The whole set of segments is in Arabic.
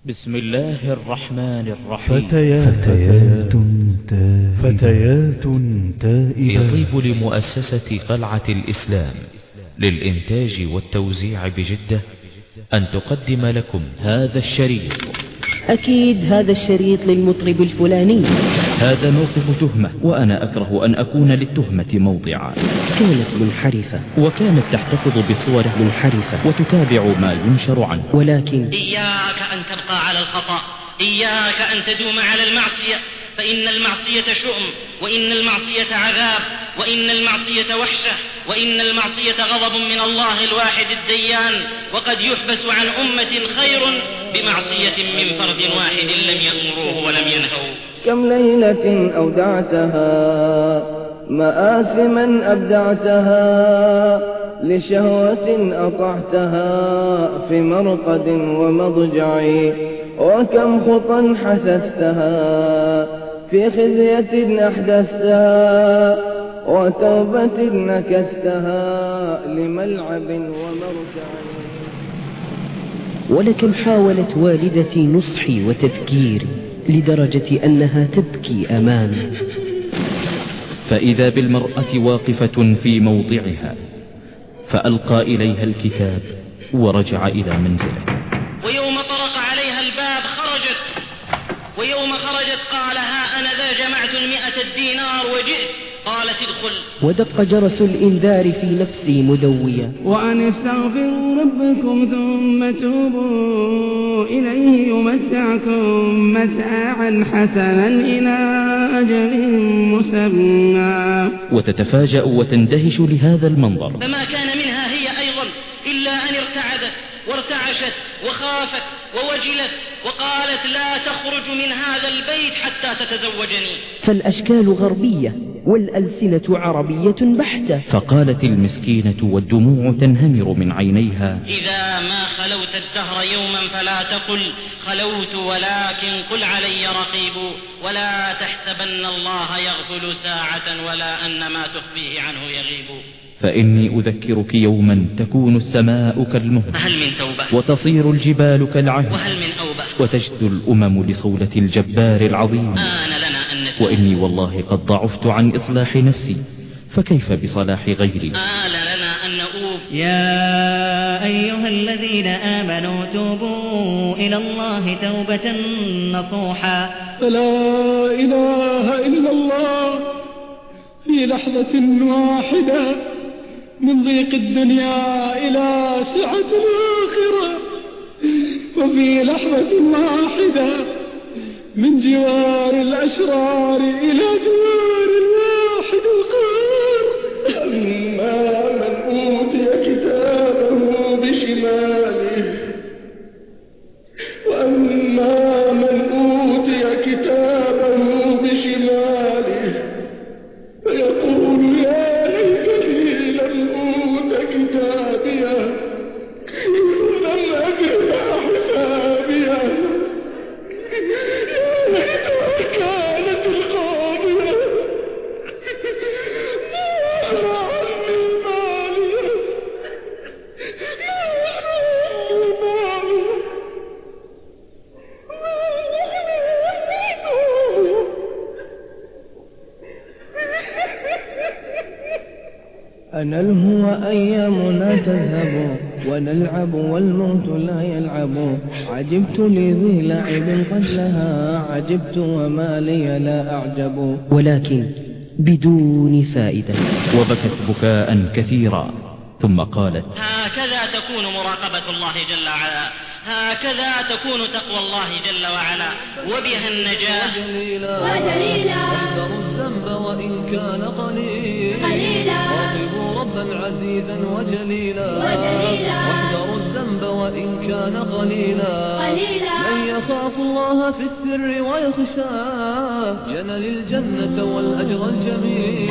بسم الله الرحمن الرحيم. فتيات تائبات. يطيب لمؤسسة قلعة الإسلام للإنتاج والتوزيع بجدة أن تقدم لكم هذا الشريط. أكيد هذا الشريط للمطرب الفلاني. هذا موقف تهمة، وأنا أكره أن أكون للتهمة موضعا. كانت منحرفة، وكانت تحتفظ بصوره منحرفة، وتتابع ما ينشر عنه. ولكن إياك أن تبقى على الخطأ، إياك أن تدوم على المعصية، فإن المعصية شؤم، وإن المعصية عذاب، وإن المعصية وحشة، وإن المعصية غضب من الله الواحد الديان. وقد يحبس عن أمة خير بمعصية من فرد واحد لم يأمروه ولم ينهوا. كم ليلة أودعتها مآثما أبدعتها، لشهوة أطعتها في مرقد ومضجع، وكم خطا حثثتها في خزية أحدثتها، وتوبة نكثتها لملعب ومرجع. ولكم حاولت والدتي نصحي وتذكيري لدرجة أنها تبكي أمامي، فإذا بالمرأة واقفة في موضعها، فألقى إليها الكتاب ورجع إلى منزله. ويوم طرق عليها الباب خرجت، ويوم خرجت قال ها أنا ذا جمعت 100 دينار وجئت، قالت ادخل. ودق جرس الإنذار في نفسي مدويا، وأن استغفروا ربكم ثم توبوا إليه يمتعكم متاعا حسنا إلى أجل مسمى. وتتفاجأ وتندهش لهذا المنظر. فما كان منها هي أيضا إلا أن ارتعدت وارتعشت وخافت ووجلت، وقالت لا تخرج من هذا البيت حتى تتزوجني. فالأشكال غربية والألسنة عربية بحتة. فقالت المسكينة والدموع تنهمر من عينيها: إذا ما خلوت الدهر يوما فلا تقل خلوت، ولكن قل علي رقيب، ولا تحسبن الله يغفل ساعة ولا أن ما تخفيه عنه يغيب. فإني أذكرك يوما تكون السماء كالمهل، هل من توبة؟ وتصير الجبال كالعهن، وهل من أوبة؟ وتجد الأمم لصولة الجبار العظيم. آن لنا أن نتوب. وإني والله قد ضعفت عن إصلاح نفسي، فكيف بصلاح غيري؟ آن لنا أن نؤوب. يا أيها الذين آمنوا توبوا إلى الله توبة نصوحا. فلا إله إلا الله في لحظة واحدة من ضيق الدنيا إلى سعة الآخرة، وفي لحظة واحدة من جوار الأشرار إلى جوار الواحد القهار. أما من أوتي كتابه بشماله، وأما من أوتي كتابه بشماله فيقول يا ليتني لم أوت كتابيه ولم أدر ما حسابيه، يا ليتها كانت القاضية، ما أغنى عني ماليه، ما أغنى عني ماليه. أنا الهوى أيامنا تذهب ونلعب والموت لا يلعب، عجبت لذي لعب قد لها عجبت وما لي لا أعجب. ولكن بدون فائدة. وبكت بكاء كثيرا، ثم قالت: هكذا تكون مراقبة الله جل وعلا، هكذا تكون تقوى الله جل وعلا، وبها النجاة. ودليلا واحذروا الذنب وإن كان قليلا، راقبوا ربا عزيزا وجليلا، واحذروا الذنب وإن كان قليلا، من يخاف الله في السر ويخشاه ينال الجنة والأجر الجميل.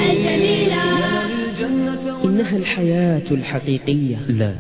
إنها الحياة الحقيقية.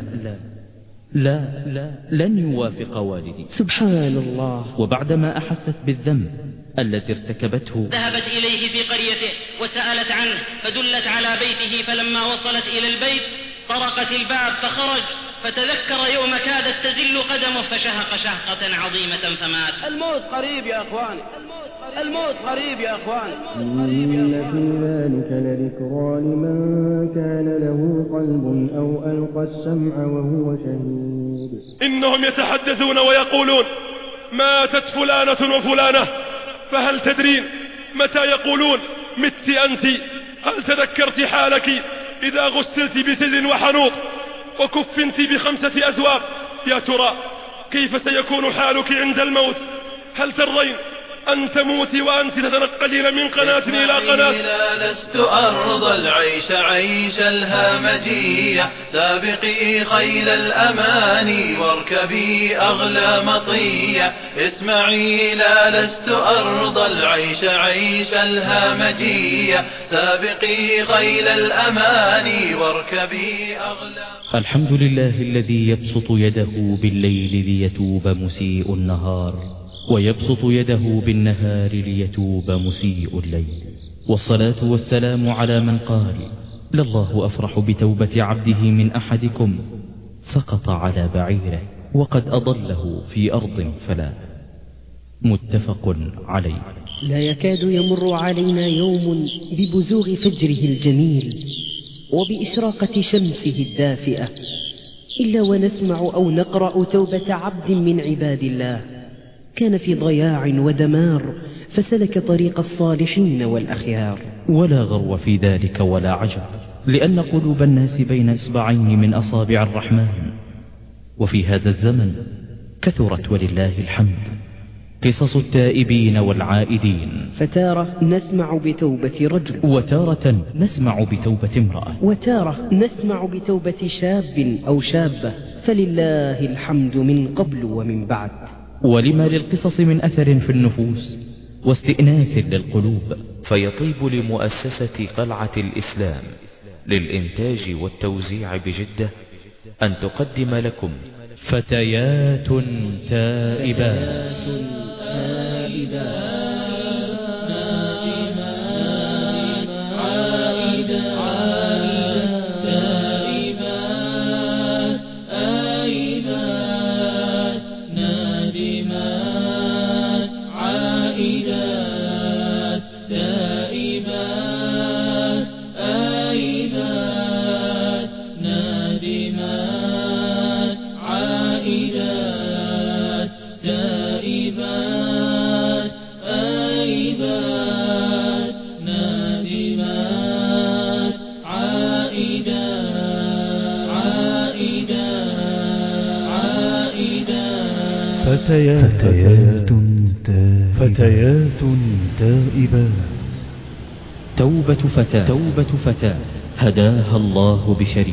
لا لن يوافق والدي. سبحان الله. وبعدما أحست بالذنب التي ارتكبته ذهبت إليه في قريته وسألت عنه، فدلت على بيته، فلما وصلت إلى البيت طرقت الباب فخرج، فتذكر يوم كادت تزل قدمه فشهق شهقة عظيمة فمات. الموت قريب يا أخواني، الموت قريب يا أخواني. إن في ذلك لذكرى لمن كان له قلب أو ألقى السمع وهو شهيد. إنهم يتحدثون ويقولون ماتت فلانة وفلانة، فهل تدرين متى يقولون مت أنت؟ هل تذكرت حالك إذا غسلت بسدر وحنوط وكفنت ب5 أثواب؟ يا ترى كيف سيكون حالك عند الموت؟ هل ترضين أن تموتي وأنت تتنقلين من قناة إلى قناة؟ لا لست أرضى العيش عيش الهامجية، سابقي خيل الأماني واركبي أغلى مطية. اسمعي لا لست أرضى العيش عيش الهامجية، سابقي خيل الأماني واركبي أغلى. الحمد لله الذي يبسط يده بالليل ليتوب مسيء النهار، ويبسط يده بالنهار ليتوب مسيء الليل. والصلاة والسلام على من قال: لله أفرح بتوبة عبده من أحدكم سقط على بعيره وقد أضله في أرض فلا. متفق عليه. لا يكاد يمر علينا يوم ببزوغ فجره الجميل وبإشراقة شمسه الدافئة إلا ونسمع أو نقرأ توبة عبد من عباد الله كان في ضياع ودمار فسلك طريق الصالحين والأخيار. ولا غرو في ذلك ولا عجب، لأن قلوب الناس بين إصبعين من أصابع الرحمن. وفي هذا الزمن كثرت ولله الحمد قصص التائبين والعائدين، فتارة نسمع بتوبة رجل، وتارة نسمع بتوبة امرأة، وتارة نسمع بتوبة شاب أو شابة، فلله الحمد من قبل ومن بعد. ولما للقصص من أثر في النفوس واستئناس للقلوب، فيطيب لمؤسسة قلعة الإسلام للإنتاج والتوزيع بجدة أن تقدم لكم فتيات تائبات فتيات تائبات. توبة فتاة هداها الله بشريط.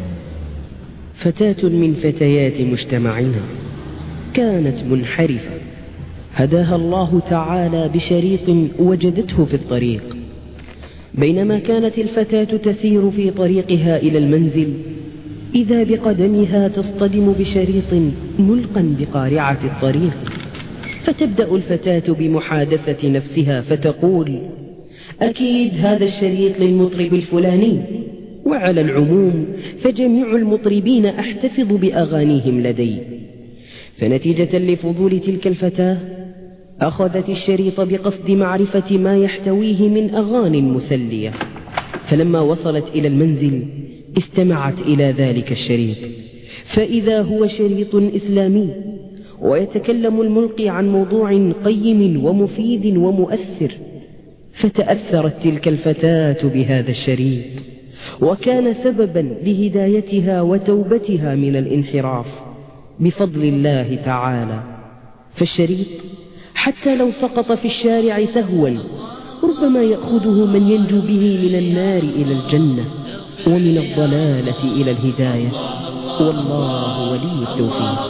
فتاة من فتيات مجتمعنا كانت منحرفة، هداها الله تعالى بشريط وجدته في الطريق. بينما كانت الفتاة تسير في طريقها إلى المنزل إذا بقدمها تصطدم بشريط ملقا بقارعة الطريق، فتبدأ الفتاة بمحادثة نفسها فتقول: أكيد هذا الشريط للمطرب الفلاني، وعلى العموم فجميع المطربين أحتفظ بأغانيهم لدي. فنتيجة لفضول تلك الفتاة أخذت الشريط بقصد معرفة ما يحتويه من أغاني مسلية، فلما وصلت إلى المنزل استمعت إلى ذلك الشريط، فإذا هو شريط إسلامي ويتكلم الملقي عن موضوع قيم ومفيد ومؤثر. فتأثرت تلك الفتاة بهذا الشريط، وكان سببا لهدايتها وتوبتها من الانحراف بفضل الله تعالى. فالشريط حتى لو سقط في الشارع سهوا ربما يأخذه من ينجو به من النار إلى الجنة ومن الضلالة إلى الهداية، والله ولي التوفيق.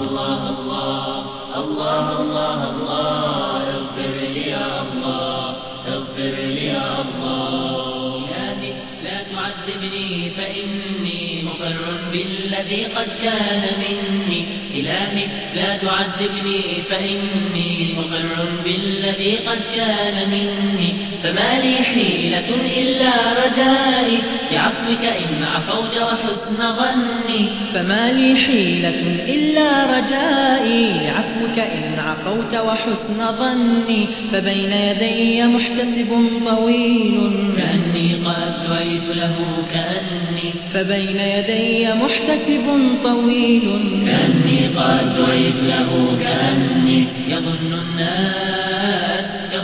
الله الله الله اغفر لي يا الله، اغفر لي يا الله. إلهي لا تعذبني فإني مقر بالذي قد كان مني. مني إلهي لا تعذبني فإني مقر بالذي قد كان مني فما لي حيلة إلا رجائي بعفوك إن عفوت وحسن ظني فما لي حيلة إلا رجائي عفوك إن عفوت وحسن ظني فبين يدي محتسب طويل كأني قد دعيت له كأني فبين يدي محتسب طويل كأني قد دعيت له كأني يظن الناس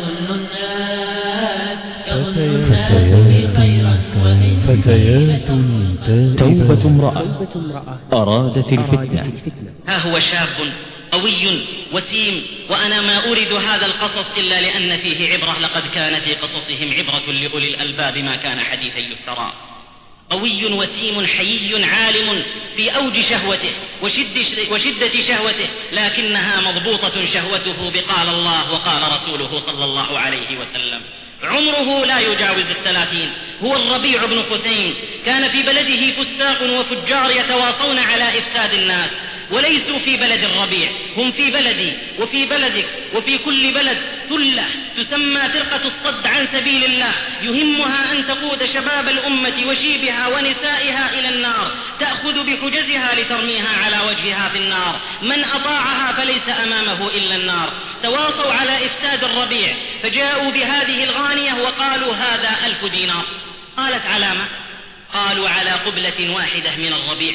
بي خيرا فتيات توبة امرأة أرادت الفتنة. ها هو شاب قوي وسيم، وأنا ما أريد هذا القصص إلا لأن فيه عبرة، لقد كان في قصصهم عبرة لأولي الألباب ما كان حديثا يفترى. قوي وسيم حيي عالم في أوج شهوته وشدة شهوته، لكنها مضبوطة شهوته بقال الله وقال رسوله صلى الله عليه وسلم. عمره لا يجاوز 30. هو الربيع بن خثيم، كان في بلده فساق وفجار يتواصون على إفساد الناس، وليسوا في بلد الربيع، هم في بلدي وفي بلدك وفي كل بلد ثلة تسمى فرقة الصد عن سبيل الله، يهمها أن تقود شباب الأمة وشيبها ونسائها إلى النار، تأخذ بحجزها لترميها على وجهها في النار، من أطاعها فليس أمامه إلا النار. تواصوا على إفساد الربيع، فجاءوا بهذه الغانية وقالوا هذا 1000 دينار. قالت علامة؟ قالوا على قبلة واحدة من الربيع.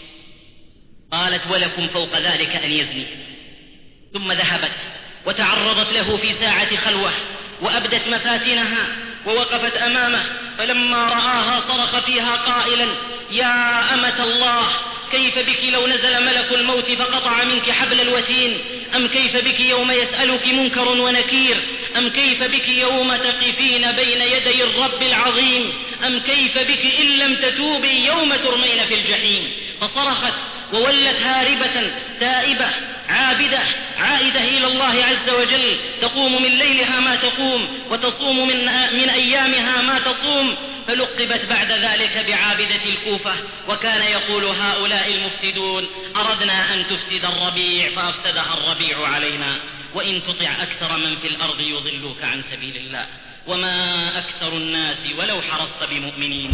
قالت ولكم فوق ذلك أن يزني. ثم ذهبت وتعرضت له في ساعة خلوة وأبدت مفاتنها ووقفت أمامه، فلما رآها صرخ فيها قائلا: يا أمة الله، كيف بك لو نزل ملك الموت فقطع منك حبل الوتين؟ أم كيف بك يوم يسألك منكر ونكير؟ أم كيف بك يوم تقفين بين يدي الرب العظيم؟ أم كيف بك إن لم تتوبي يوم ترمين في الجحيم؟ فصرخت وولت هاربة تائبة عابدة عائدة إلى الله عز وجل، تقوم من ليلها ما تقوم وتصوم من أيامها ما تصوم. فلقبت بعد ذلك بعابدة الكوفة، وكان يقول هؤلاء المفسدون: أردنا أن تفسد الربيع فأفسدها الربيع علينا، وإن تطع أكثر من في الأرض يضلوك عن سبيل الله، وما أكثر الناس ولو حرصت بمؤمنين.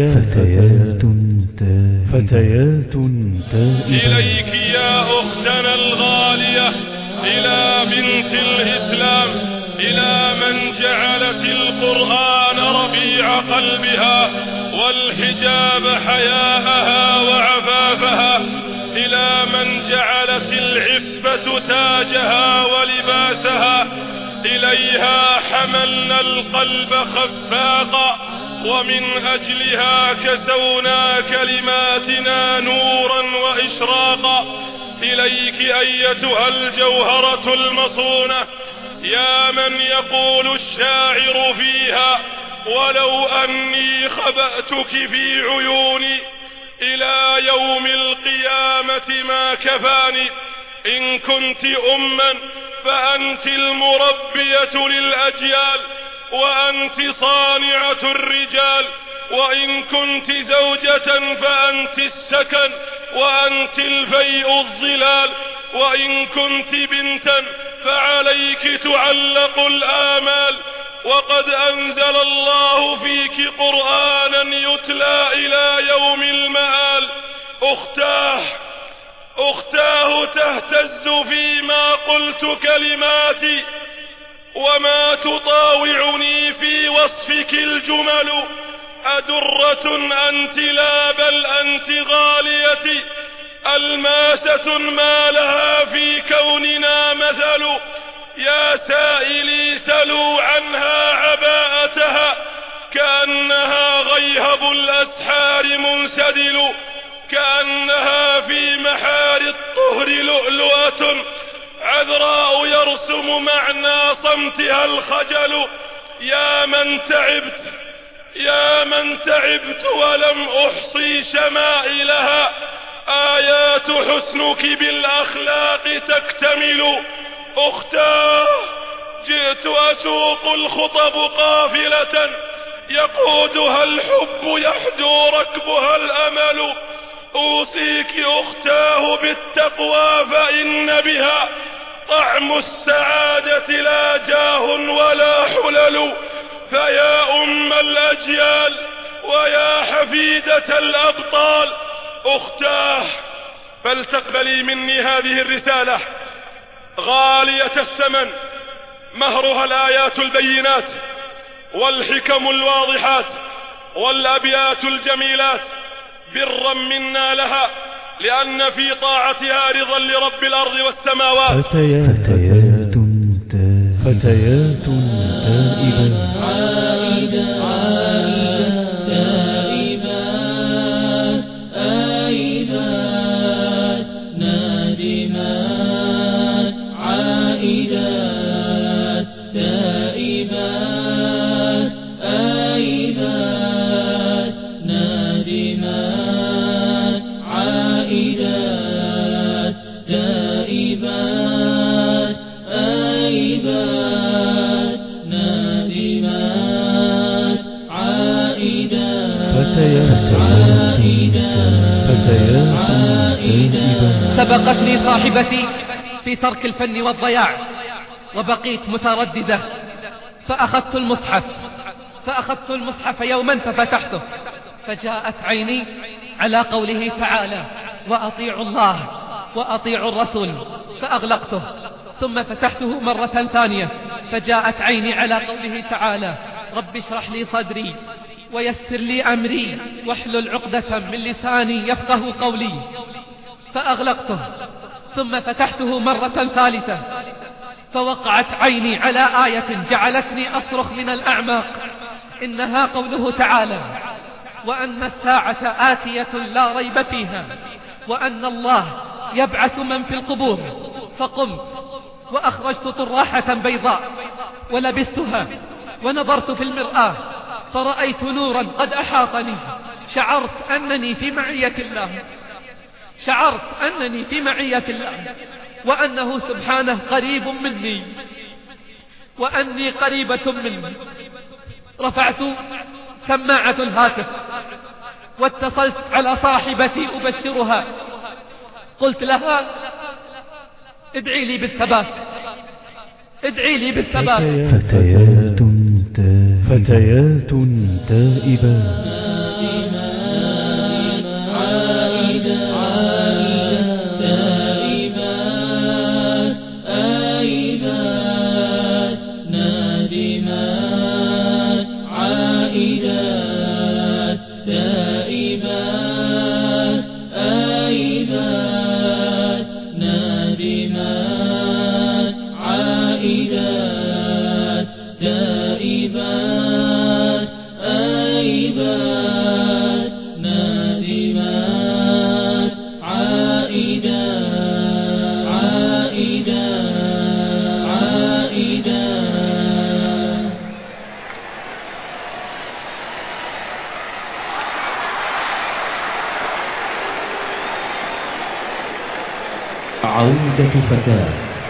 فتيات إليك يا أختنا الغالية، إلى بنت الإسلام، إلى من جعلت القرآن ربيع قلبها والحجاب حياءها وعفافها، إلى من جعلت العفة تاجها ولباسها. إليها حملنا القلب خفاقا، ومن أجلها كسونا كلماتنا نورا وإشراقا. إليك أيتها الجوهرة المصونة، يا من يقول الشاعر فيها: ولو أني خبأتك في عيوني إلى يوم القيامة ما كفاني. إن كنت أما فأنت المربية للأجيال، وأنت صانعة الرجال. وإن كنت زوجة فأنت السكن، وأنت الفيء الظلال. وإن كنت بنتا فعليك تعلق الآمال. وقد أنزل الله فيك قرآنا يتلى إلى يوم المآل. أختاه تهتز فيما قلت كلماتي، وما تطاوعني في وصفك الجمل. أدرة أنت لا بل أنت غاليتي، ألماسة ما لها في كوننا مثل. يا سائلي سلوا عنها عباءتها، كأنها غيهب الأسحار منسدل، كأنها في محار الطهر لؤلؤة عذراء يرسم معنى صمتها الخجل. يا من تعبت ولم أحصي شمائلها، آيات حسنك بالأخلاق تكتمل. أختاه جئت أسوق الخطب قافلة، يقودها الحب يحدو ركبها الأمل. أوصيك أختاه بالتقوى فإن بها طعم السعادة لا جاه ولا حلل. فيا أم الأجيال ويا حفيدة الأبطال أختاه، فلتقبلي مني هذه الرسالة غالية الثمن، مهرها الآيات البينات والحكم الواضحات والأبيات الجميلات، برا منا لها، لأن في طاعتها رضا لرب الأرض والسماوات. فتيات تائبات سبقتني صاحبتي في ترك الفن والضياع، وبقيت مترددة، فأخذت المصحف يوما ففتحته، فجاءت عيني على قوله تعالى: وأطيعوا الله وأطيعوا الرسول، فأغلقته. ثم فتحته مرة ثانية، فجاءت عيني على قوله تعالى: رب اشرح لي صدري ويسر لي أمري واحلل عقدة من لساني يفقه قولي، فأغلقته. ثم فتحته مرة ثالثة، فوقعت عيني على آية جعلتني أصرخ من الأعماق، إنها قوله تعالى: وأن الساعة آتية لا ريب فيها وأن الله يبعث من في القبور. فقمت وأخرجت طراحة بيضاء ولبستها، ونظرت في المرآة فرأيت نورا قد أحاطني. شعرت أنني في معية الله، وأنه سبحانه قريب مني وأني قريبة مني. رفعت سماعة الهاتف واتصلت على صاحبتي أبشرها. قلت لها: ادعي لي بالثبات. فتيات تائبات عودة فتاة.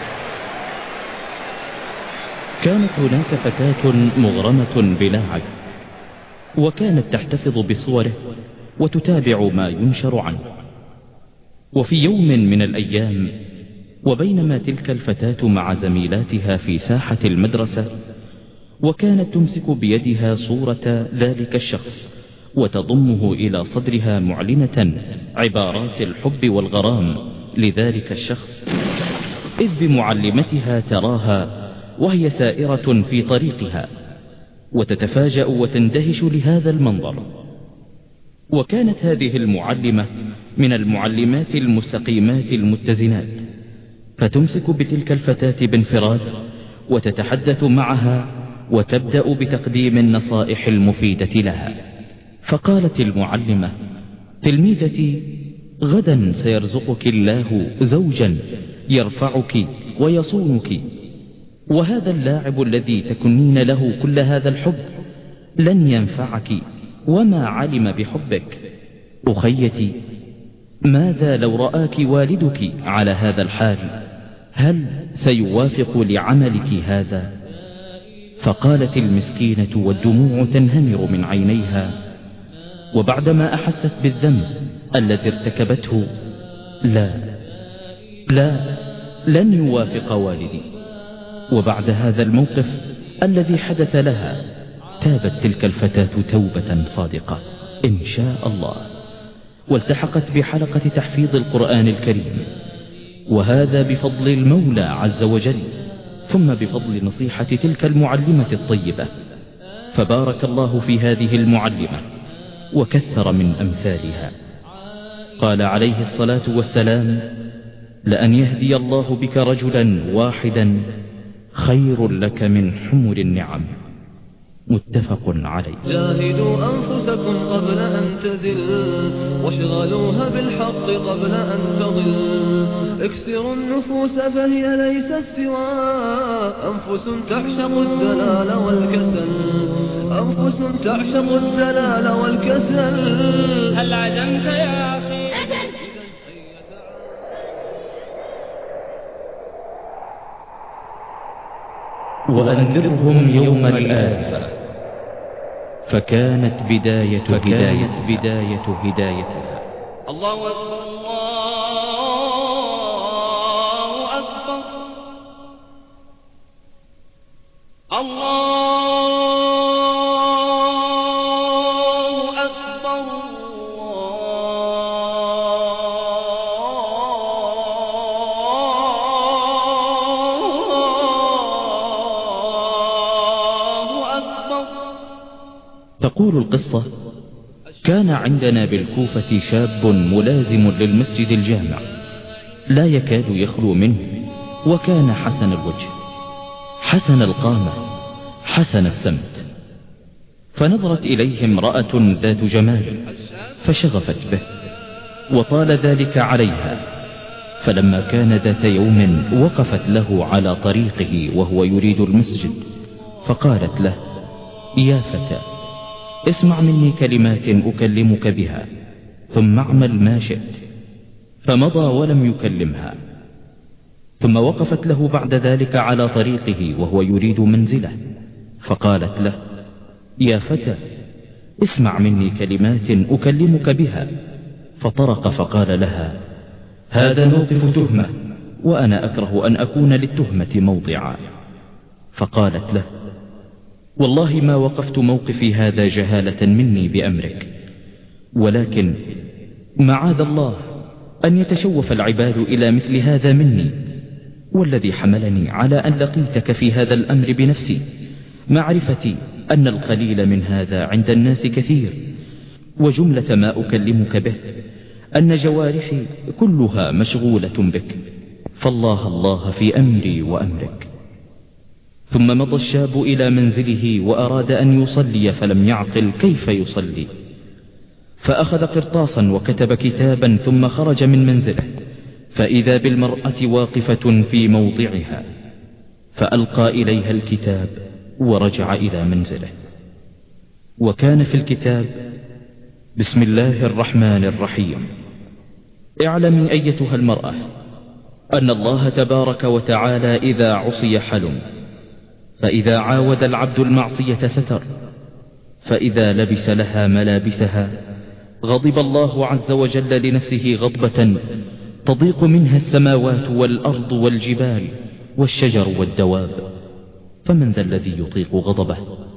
كانت هناك فتاة مغرمة بلاعب، وكانت تحتفظ بصوره وتتابع ما ينشر عنه. وفي يوم من الأيام، وبينما تلك الفتاة مع زميلاتها في ساحة المدرسة، وكانت تمسك بيدها صورة ذلك الشخص وتضمه إلى صدرها معلنة عبارات الحب والغرام لذلك الشخص، إذ بمعلمتها تراها وهي سائرة في طريقها، وتتفاجأ وتندهش لهذا المنظر. وكانت هذه المعلمة من المعلمات المستقيمات المتزنات، فتمسك بتلك الفتاة بانفراد وتتحدث معها وتبدأ بتقديم النصائح المفيدة لها. فقالت المعلمة: تلميذتي، غدا سيرزقك الله زوجا يرفعك ويصونك، وهذا اللاعب الذي تكنين له كل هذا الحب لن ينفعك وما علم بحبك. أخيتي، ماذا لو رآك والدك على هذا الحال؟ هل سيوافق لعملك هذا؟ فقالت المسكينة والدموع تنهمر من عينيها: وبعدما أحست بالذنب الذي ارتكبته لن يوافق والدي. وبعد هذا الموقف الذي حدث لها تابت تلك الفتاة توبة صادقة إن شاء الله، والتحقت بحلقة تحفيظ القرآن الكريم، وهذا بفضل المولى عز وجل، ثم بفضل نصيحة تلك المعلمة الطيبة. فبارك الله في هذه المعلمة وكثر من أمثالها. قال عليه الصلاة والسلام: لأن يهدي الله بك رجلا واحدا خير لك من حمر النعم. متفق عليه. جاهدوا أنفسكم قبل أن تزل، واشغلوها بالحق قبل أن تضل. اكسروا النفوس فهي ليست سوى أنفس تعشق الدلال والكسل، أنفس تعشق الدلال والكسل. هل عزمت يا أخي؟ وأنذرهم يوم الآزفة، فكانت بداية هدايتها. الله أكبر، الله أكبر، الله أكبر، تقول القصة: كان عندنا بالكوفة شاب ملازم للمسجد الجامع لا يكاد يخلو منه، وكان حسن الوجه حسن القامة حسن السمت. فنظرت إليه امرأة ذات جمال فشغفت به، وطال ذلك عليها. فلما كان ذات يوم وقفت له على طريقه وهو يريد المسجد، فقالت له: يا فتى، اسمع مني كلمات أكلمك بها، ثم اعمل ما شئت. فمضى ولم يكلمها. ثم وقفت له بعد ذلك على طريقه وهو يريد منزله، فقالت له: يا فتى، اسمع مني كلمات أكلمك بها. فطرق فقال لها: هذا موقف تهمة، وأنا أكره أن أكون للتهمة موضعا. فقالت له: والله ما وقفت موقفي هذا جهالة مني بأمرك، ولكن معاذ الله أن يتشوف العباد إلى مثل هذا مني، والذي حملني على أن لقيتك في هذا الأمر بنفسي معرفتي أن القليل من هذا عند الناس كثير، وجملة ما أكلمك به أن جوارحي كلها مشغولة بك، فالله الله في أمري وأمرك. ثم مضى الشاب إلى منزله وأراد أن يصلي، فلم يعقل كيف يصلي، فأخذ قرطاسا وكتب كتابا، ثم خرج من منزله، فإذا بالمرأة واقفة في موضعها، فألقى إليها الكتاب ورجع إلى منزله. وكان في الكتاب: بسم الله الرحمن الرحيم. اعلمي أيتها المرأة أن الله تبارك وتعالى إذا عصي حلم، فإذا عاود العبد المعصية ستر، فإذا لبس لها ملابسها غضب الله عز وجل لنفسه غضبة تضيق منها السماوات والأرض والجبال والشجر والدواب، فمن ذا الذي يطيق غضبه؟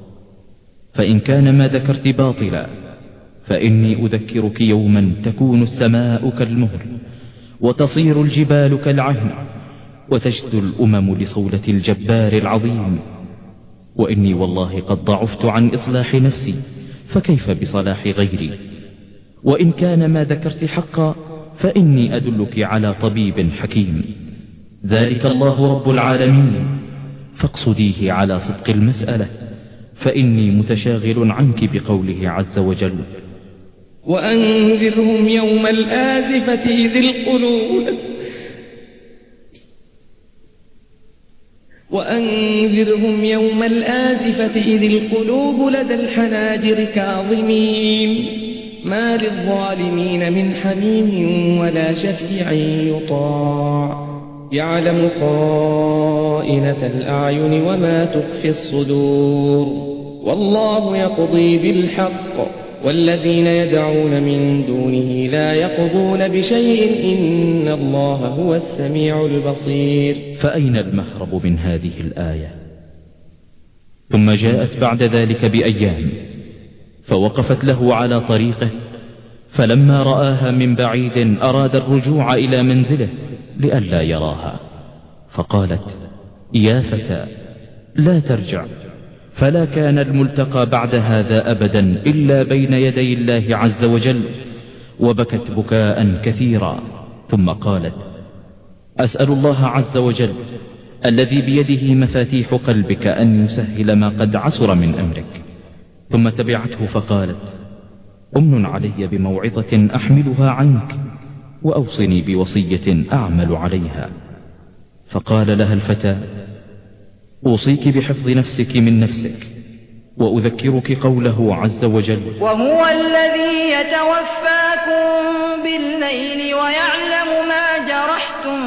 فإن كان ما ذكرت باطلا، فإني أذكرك يوما تكون السماء كالمهر، وتصير الجبال كالعهن، وتجد الأمم لصولة الجبار العظيم. وإني والله قد ضعفت عن إصلاح نفسي، فكيف بصلاح غيري؟ وإن كان ما ذكرت حقا، فإني أدلك على طبيب حكيم، ذلك الله رب العالمين، فاقصديه على صدق المسألة، فإني متشاغل عنك بقوله عز وجل: وأنذرهم يوم الآزفة إذ القلوب لدى الحناجر كاظمين، ما للظالمين من حميم ولا شفيع يطاع، يعلم خائنة الأعين وما تخفي الصدور، والله يقضي بالحق والذين يدعون من دونه لا يقضون بشيء إن الله هو السميع البصير. فأين المهرب من هذه الآية؟ ثم جاءت بعد ذلك بأيام فوقفت له على طريقه، فلما رآها من بعيد أراد الرجوع إلى منزله لئلا يراها، فقالت: يا فتى لا ترجع، فلا كان الملتقى بعد هذا أبدا إلا بين يدي الله عز وجل. وبكت بكاء كثيرا، ثم قالت: أسأل الله عز وجل الذي بيده مفاتيح قلبك أن يسهل ما قد عسر من أمرك. ثم تبعته فقالت: أمن علي بموعظة أحملها عنك، وأوصني بوصية أعمل عليها. فقال لها الفتى: أوصيك بحفظ نفسك من نفسك، وأذكرك قوله عز وجل: وهو الذي يتوفاكم بالليل ويعلم ما جرحتم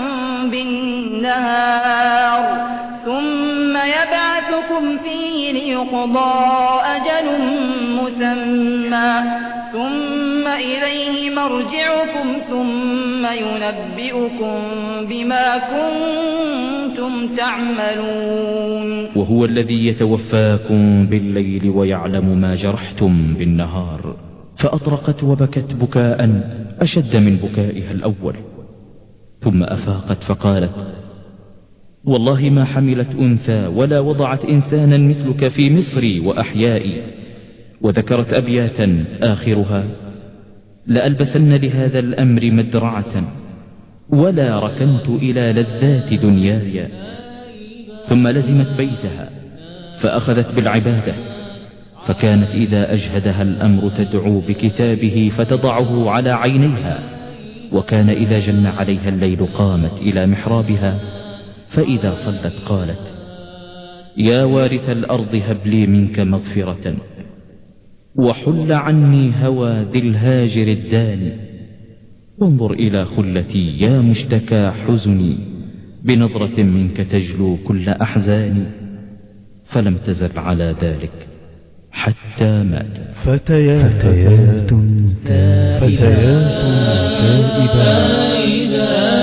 بالنهار ثم يبعثكم فيه ليقضى أجل مسمى ثم إليه مرجعكم ثم ينبئكم بما كنتم تعملون. وهو الذي يتوفاكم بالليل ويعلم ما جرحتم بالنهار. فأطرقت وبكت بكاء أشد من بكائها الأول، ثم أفاقت فقالت: والله ما حملت أنثى ولا وضعت إنسانا مثلك في مصري وأحيائي. وذكرت أبياتا آخرها: لألبسن لهذا الأمر مدرعة ولا ركنت إلى لذات دنياي. ثم لزمت بيتها فأخذت بالعبادة، فكانت إذا أجهدها الأمر تدعو بكتابه فتضعه على عينيها، وكان إذا جن عليها الليل قامت إلى محرابها، فإذا صلت قالت: يا وارث الأرض هب لي منك مغفرة، وحل عني هوى ذي الهاجر الداني، وانظر إلى خلتي يا مشتكى حزني، بنظرة منك تجلو كل أحزاني. فلم تزل على ذلك حتى مات. فتيات تائبات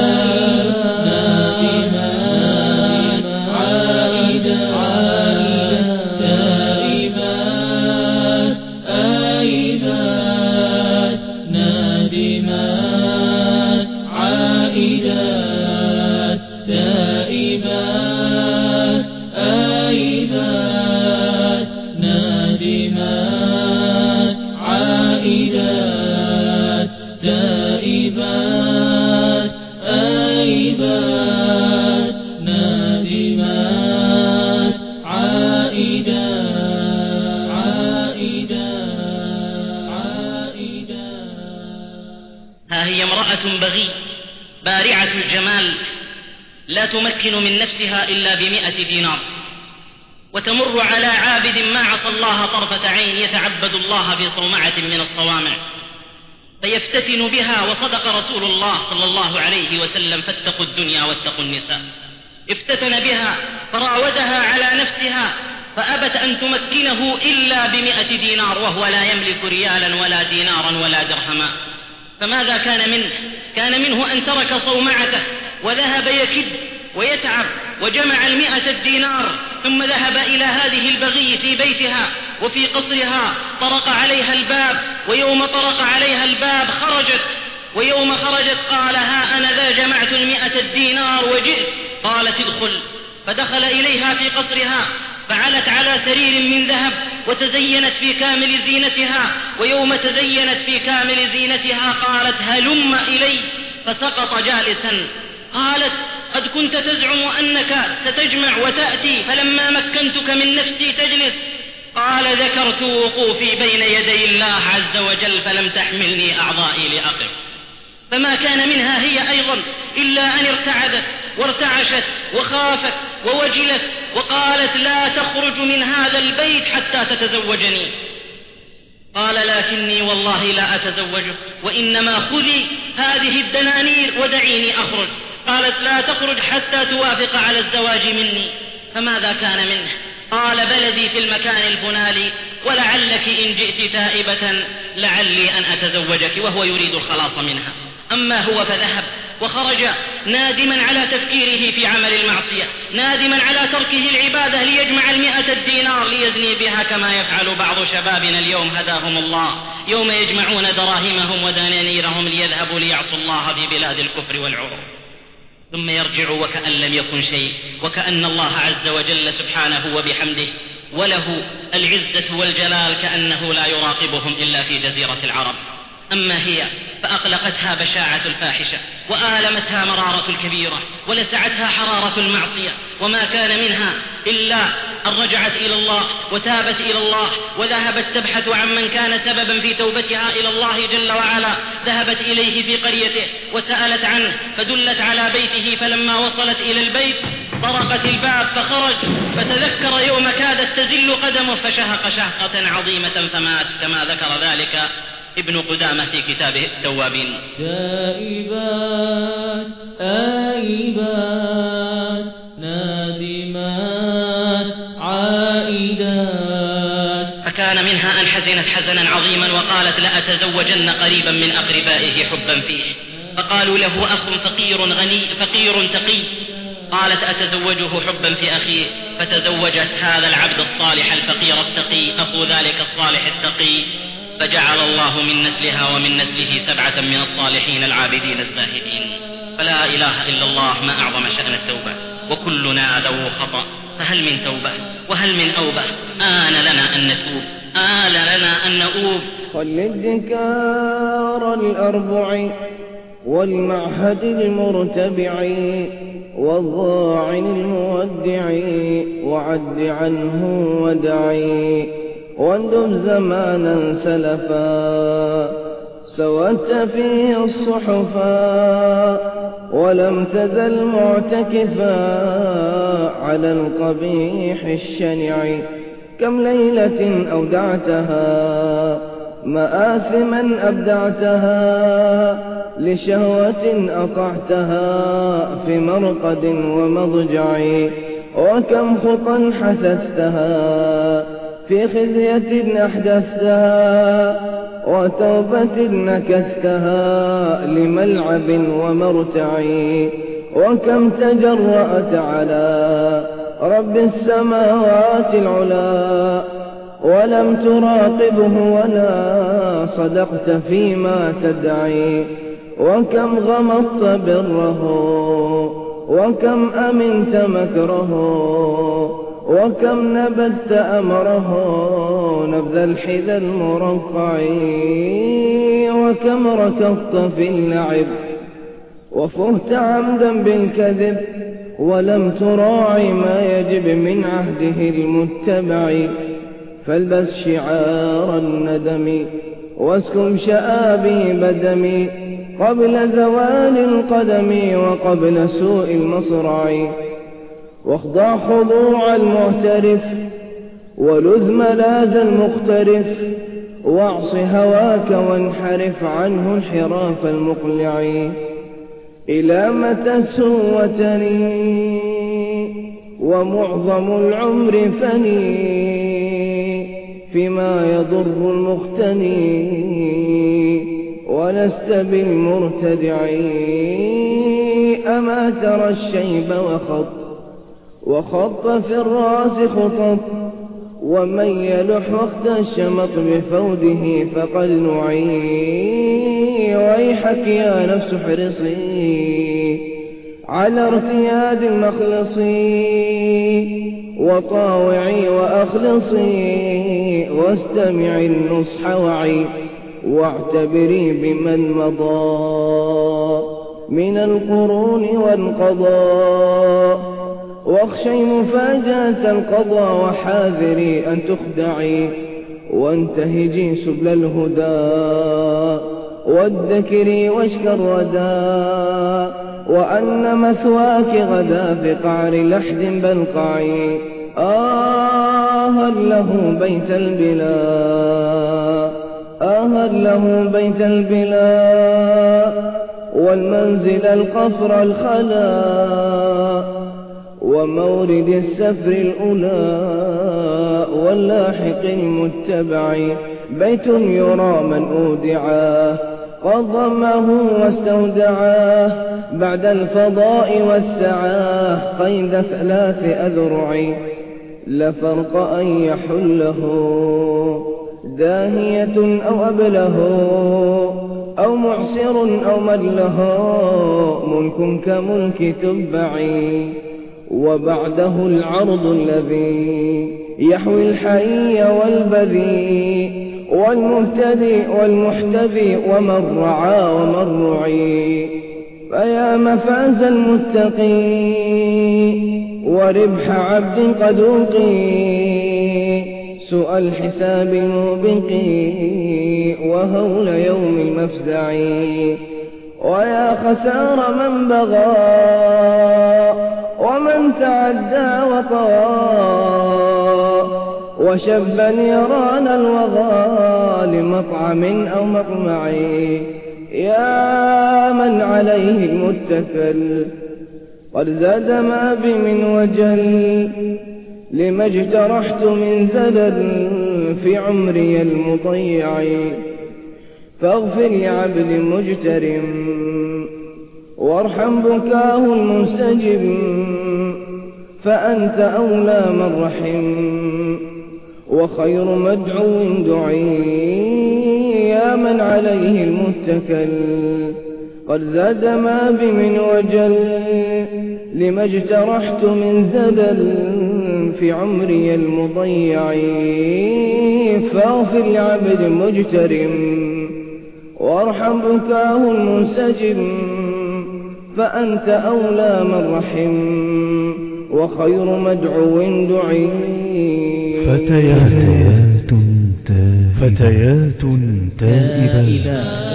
بغي بارعة الجمال لا تمكن من نفسها إلا ب100 دينار، وتمر على عابد ما عصى الله طرفة عين يتعبد الله في صومعة من الصوامع، فيفتتن بها. وصدق رسول الله صلى الله عليه وسلم: فاتقوا الدنيا واتقوا النساء. افتتن بها فراودها على نفسها فأبت أن تمكنه إلا ب100 دينار، وهو لا يملك ريالا ولا دينارا ولا درهما. فماذا كان منه؟ كان منه أن ترك صومعته وذهب يكد ويتعب وجمع 100 دينار، ثم ذهب إلى هذه البغي في بيتها وفي قصرها، طرق عليها الباب، ويوم طرق عليها الباب خرجت، ويوم خرجت قال: ها أنا ذا جمعت 100 دينار وجئت. قالت: ادخل. فدخل إليها في قصرها، فعلت على سرير من ذهب وتزينت في كامل زينتها، ويوم تزينت في كامل زينتها قالت: هلم إلي. فسقط جالسا. قالت: قد كنت تزعم أنك ستجمع وتأتي، فلما مكنتك من نفسي تجلس. قال: ذكرت وقوفي بين يدي الله عز وجل فلم تحملني أعضائي لأقف. فما كان منها هي أيضا إلا أن ارتعدت وارتعشت وخافت ووجلت، وقالت: لا تخرج من هذا البيت حتى تتزوجني. قال: لكني والله لا أتزوجه، وإنما خذي هذه الدنانير ودعيني أخرج. قالت: لا تخرج حتى توافق على الزواج مني. فماذا كان منه؟ قال: بلدي في المكان الفلاني، ولعلك إن جئت تائبة لعلي أن أتزوجك، وهو يريد الخلاص منها. أما هو فذهب وخرج نادما على تفكيره في عمل المعصية، نادما على تركه العبادة ليجمع 100 دينار ليزني بها كما يفعل بعض شبابنا اليوم هداهم الله، يوم يجمعون دراهمهم ودنانيرهم ليذهبوا ليعصوا الله في بلاد الكفر والعروب، ثم يرجع وكأن لم يكن شيء، وكأن الله عز وجل سبحانه وبحمده وله العزة والجلال كأنه لا يراقبهم إلا في جزيرة العرب. أما هي فأقلقتها بشاعة الفاحشة، وآلمتها مرارة الكبيرة، ولسعتها حرارة المعصية، وما كان منها إلا أن رجعت إلى الله وتابت إلى الله، وذهبت تبحث عن من كان سببا في توبتها إلى الله جل وعلا. ذهبت إليه في قريته وسألت عنه، فدلت على بيته، فلما وصلت إلى البيت طرقت الباب فخرج، فتذكر يوم كادت تزل قدمه فشهق شهقة عظيمة فمات، كما ذكر ذلك ابن قدامة في كتابه التوابين. تائبات آيبات نادمات عائدات. فكان منها أن حزنت حزنا عظيما وقالت لأتزوجن قريبا من أقربائه حبا فيه، فقالوا له أخ فقير غني فقير تقي، قالت أتزوجه حبا في أخيه، فتزوجت هذا العبد الصالح الفقير التقي أخو ذلك الصالح التقي، فجعل الله من نسلها ومن نسله 7 من الصالحين العابدين الزاهدين. فلا إله إلا الله، ما أعظم شأن التوبة، وكلنا ذو خطأ، فهل من توبة وهل من أوبة؟ آن لنا أن نتوب، آن لنا أن نؤوب. والذكار الأربع والمعهد المرتبع والضاعن المودع وعد عنه ودعي، واندب زمانا سلفا سوت فيه الصحفا، ولم تزل معتكفا على القبيح الشنع. كم ليلة أودعتها مآثما أبدعتها، لشهوة أطعتها في مرقد ومضجع. وكم خطا حثثتها في خزية أحدثتها، وتوبة نكثتها لملعب ومرتع. وكم تجرأت على رب السماوات العلا، ولم تراقبه ولا صدقت فيما تدعي. وكم غمضت بره وكم أمنت مكره، وكم نبذت أمره نبذ الحذى المرقع. وكم ركضت في اللعب وفهت عمدا بالكذب، ولم تراعي ما يجب من عهده المتبع. فالبس شعار الندم واسكم شآبيب دمي، قبل زوال القدم وقبل سوء المصرع. واخضع خضوع المعترف ولذ ملاذ المخترف، واعص هواك وانحرف عنه انحراف المقلع. إلى متى سوتني ومعظم العمر فني، فيما يضر المختني ولست بالمرتدع. أما ترى الشيب وخط في الراس خطط، ومن يلح وقت الشمط بفوده فقد نعي. ويحك يا نفس احرصي على ارتياد المخلصي، وطاوعي وأخلصي واستمعي النصح وعي. واعتبري بمن مضى من القرون وانقضى، واخشي مفاجأة القضاء وحاذري أن تخدعي. وانتهجي سبل الهدى وادكري واشك الردى، وأن مثواك غدا في قعر لحد بلقعي. له بيت البلا، له بيت البلا، والمنزل القفر الخلا، ومورد السفر الأولى واللاحق المتبع بيت يرى من أودعاه قد ضمه واستودعاه بعد الفضاء والسعاه قيد 3 أذرع لفرق أن يحله داهية أو أبله أو معسر أو مله ملك كملك تبعي وبعده العرض الذي يحوي الحي والبذي والمهتدي والمحتذي ومن رعى ومن رعي فيا مفاز المتقي وربح عبد قد أوقي سوء الحساب الموبق وهول يوم المفزع ويا خسار من بغى ومن تعدى وطغى وشب نيران الوغى لمطعم أو مطمع يا من عليه المتكل قد زاد ما بي من وجل لما اجترحت من زلل في عمري المضيع فاغفر لعبد مجترم وارحم بكاه المنسجم فأنت أولى من رحم وخير مدعو دعي يا من عليه المتكل قد زاد ما بي من وجل لما اجترحت من زلل في عمري المضيع فاغفر لعبد مجترم وارحم بكاه المنسجم فأنت أولى من رحم وخير مدعو دعي فتيات تائبات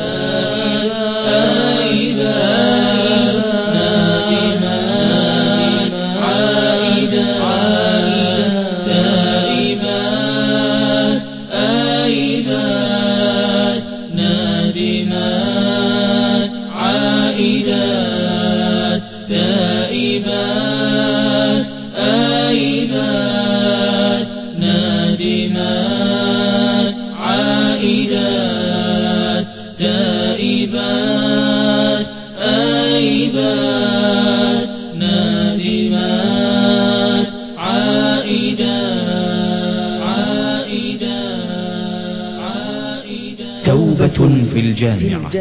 في الجامعة.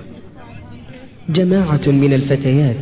جماعة من الفتيات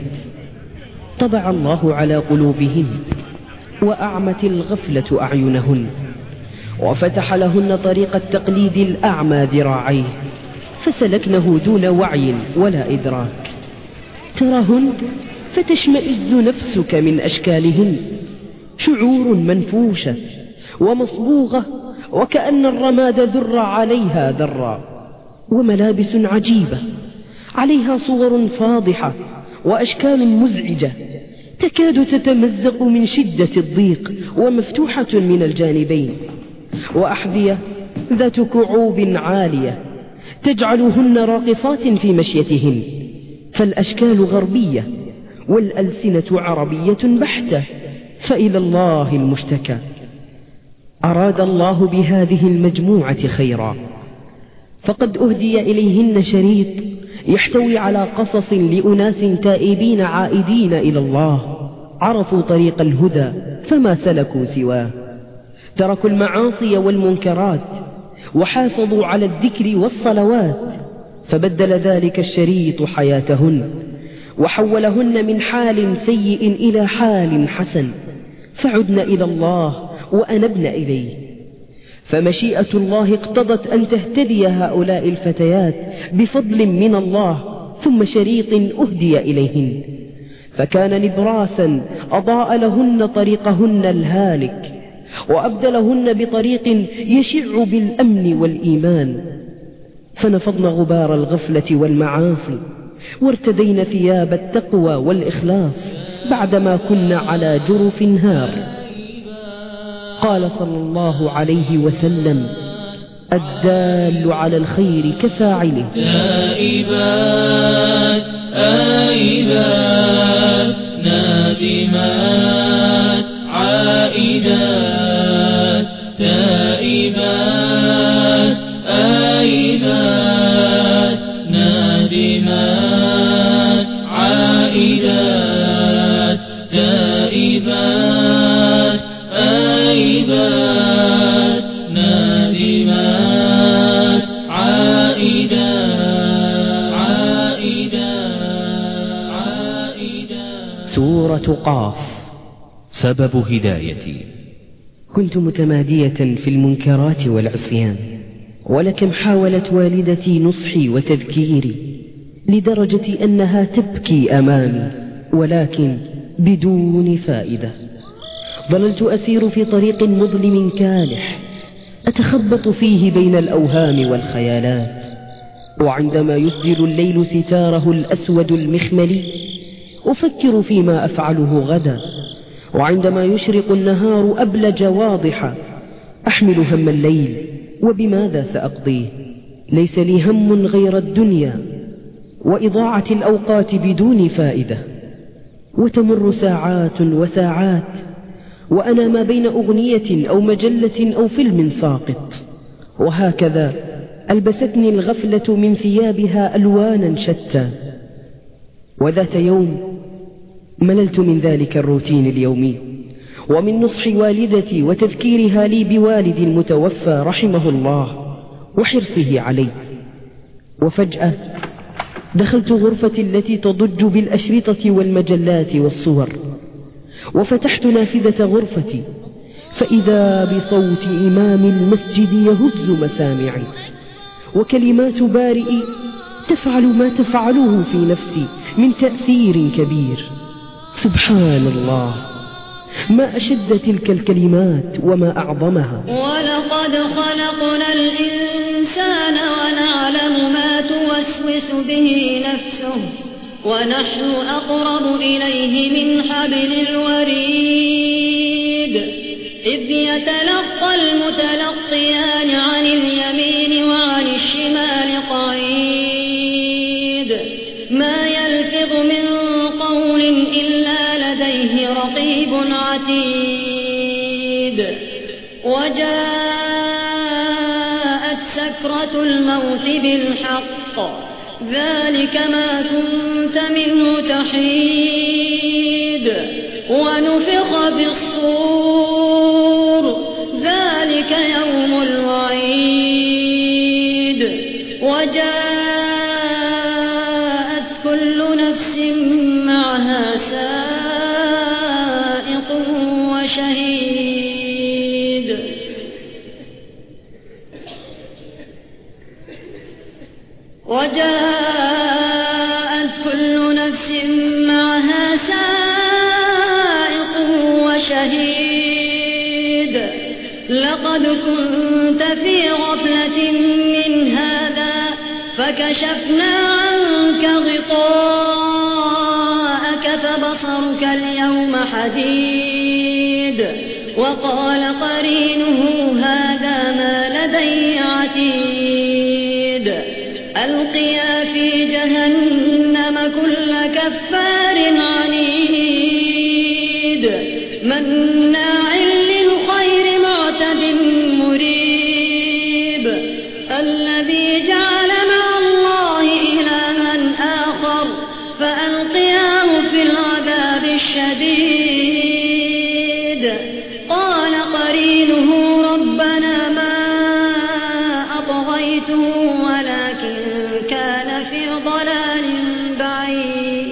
طبع الله على قلوبهن وأعمت الغفلة أعينهن وفتح لهن طريق التقليد الأعمى ذراعيه فسلكنه دون وعي ولا إدراك. تراهن فتشمئز نفسك من أشكالهن شعور منفوشة ومصبوغة وكأن الرماد ذر عليها ذرا وملابس عجيبة عليها صور فاضحة وأشكال مزعجة تكاد تتمزق من شدة الضيق ومفتوحة من الجانبين وأحذية ذات كعوب عالية تجعلهن راقصات في مشيتهن فالأشكال غربية والألسنة عربية بحتة فإلى الله المشتكى. أراد الله بهذه المجموعة خيرا فقد أهدي إليهن شريط يحتوي على قصص لأناس تائبين عائدين إلى الله عرفوا طريق الهدى فما سلكوا سواه تركوا المعاصي والمنكرات وحافظوا على الذكر والصلوات فبدل ذلك الشريط حياتهن وحولهن من حال سيء إلى حال حسن فعدن إلى الله وأنبن إليه. فمشيئة الله اقتضت أن تهتدي هؤلاء الفتيات بفضل من الله ثم شريط أهدي إليهن فكان نبراسا أضاء لهن طريقهن الهالك وأبدلهن بطريق يشع بالأمن والإيمان فنفضن غبار الغفلة والمعاصي وارتدين ثياب التقوى والإخلاص بعدما كن على جرف هار. قال صلى الله عليه وسلم الدال على الخير كفاعله. تائبات آيبات نادمات عائدات تائبات آيبات نادمات عائدات تائبات آيبات نادمات عائدات. سورة قاف. سبب هدايتي. كنت متمادية في المنكرات والعصيان، ولكم حاولت والدتي نصحي وتذكيري لدرجة أنها تبكي أمامي، ولكن بدون فائدة. ظللت أسير في طريق مظلم كالح أتخبط فيه بين الأوهام والخيالات، وعندما يسدل الليل ستاره الأسود المخملي أفكر فيما أفعله غدا، وعندما يشرق النهار أبلج واضحا أحمل هم الليل وبماذا سأقضيه. ليس لي هم غير الدنيا وإضاعة الأوقات بدون فائدة. وتمر ساعات وساعات وأنا ما بين أغنية أو مجلة أو فيلم ساقط، وهكذا ألبستني الغفلة من ثيابها ألوانا شتى. وذات يوم مللت من ذلك الروتين اليومي ومن نصح والدتي وتذكيرها لي بوالد المتوفى رحمه الله وحرصه علي، وفجأة دخلت غرفتي التي تضج بالأشرطة والمجلات والصور، وفتحت نافذة غرفتي فإذا بصوت إمام المسجد يهز مسامعي، وكلمات بارئي تفعل ما تفعله في نفسي من تأثير كبير. سبحان الله، ما أشد تلك الكلمات وما أعظمها. ولقد خلقنا الإنسان ونعلم ما توسوس به نفسه ونحن أقرب إليه من حبل الوريد إذ يتلقى المتلقيان عن اليمين وعن الشمال قعيد ما يلفظ من قول إلا لديه رقيب عتيد. وجاءت سكرة الموت بالحق ذلك ما كنت منه تحيد. ونفخ بالصور ذلك يوم الوعيد. وجاءت كل نفس معها سائق وشهيد. وجاءت كل نفس معها سائق وشهيد. لقد كنت في غفلة من هذا فكشفنا عنك غطاءك فبصرك اليوم حديد. وقال قرينه هذا ما لدي عتيد. ألقيا في جهنم كل كفار عنيد مناع للخير معتد مريب. الذي جعل مع الله إلها آخر فألقياه في العذاب الشديد. قال قرينه ربنا ما أطغيته ولكن كان في ضلال بعيد.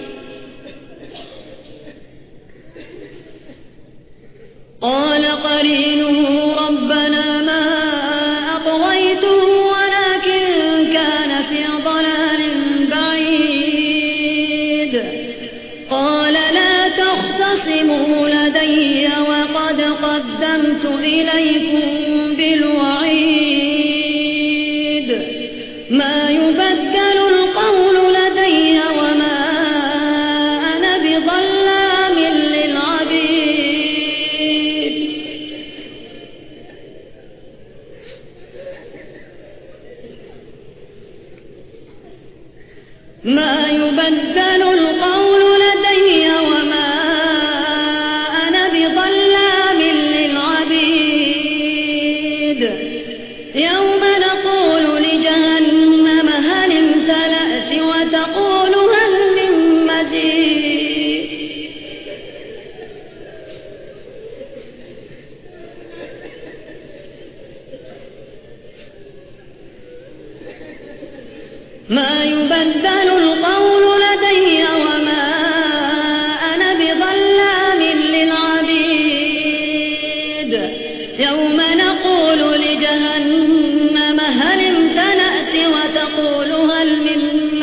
قال قرينه ربنا ما أطغيته ولكن كان في ضلال بعيد. قال لا تختصموا لدي وقد قدمت إليكم بالوعيد. ما يبدل القول لدي وما أنا بظلام للعبيد. ما يبدل القول لدي وما ما يبدل القول لدي وما أنا بظلام للعبيد يوم نقول لجهنم هل امتلأت وتقول هل من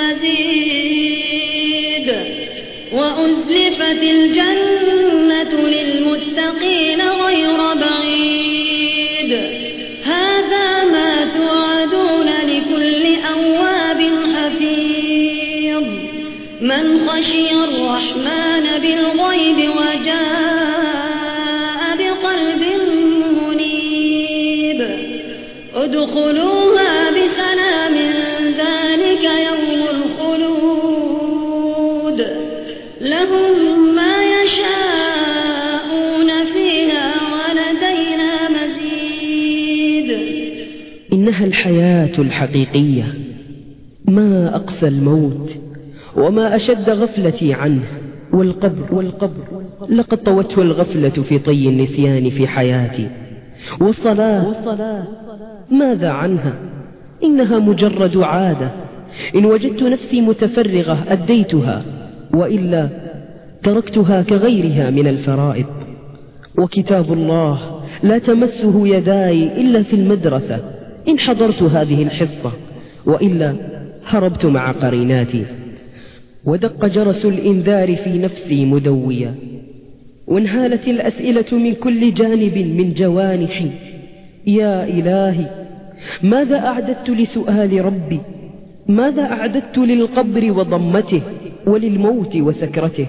مزيد وأزلفت الجنة للمتقين غير بعيد هذا ما توعدون لكل أواب حفيظ من خشي الرحمن بالغيب وجاء بقلب منيب ادخلوها بسلام ذلك يوم الخلود لهم ما يشاءون فيها ولدينا مزيد. إنها الحياة الحقيقية، ما أقسى الموت وما أشد غفلتي عنه. والقبر لقد طوته الغفلة في طي النسيان في حياتي. والصلاة ماذا عنها؟ إنها مجرد عادة، إن وجدت نفسي متفرغة أديتها، وإلا تركتها كغيرها من الفرائض. وكتاب الله لا تمسه يداي إلا في المدرسة إن حضرت هذه الحصة، وإلا هربت مع قريناتي. ودق جرس الإنذار في نفسي مدويا، وانهالت الأسئلة من كل جانب من جوانحي. يا إلهي، ماذا أعددت لسؤال ربي؟ ماذا أعددت للقبر وضمته وللموت وسكرته؟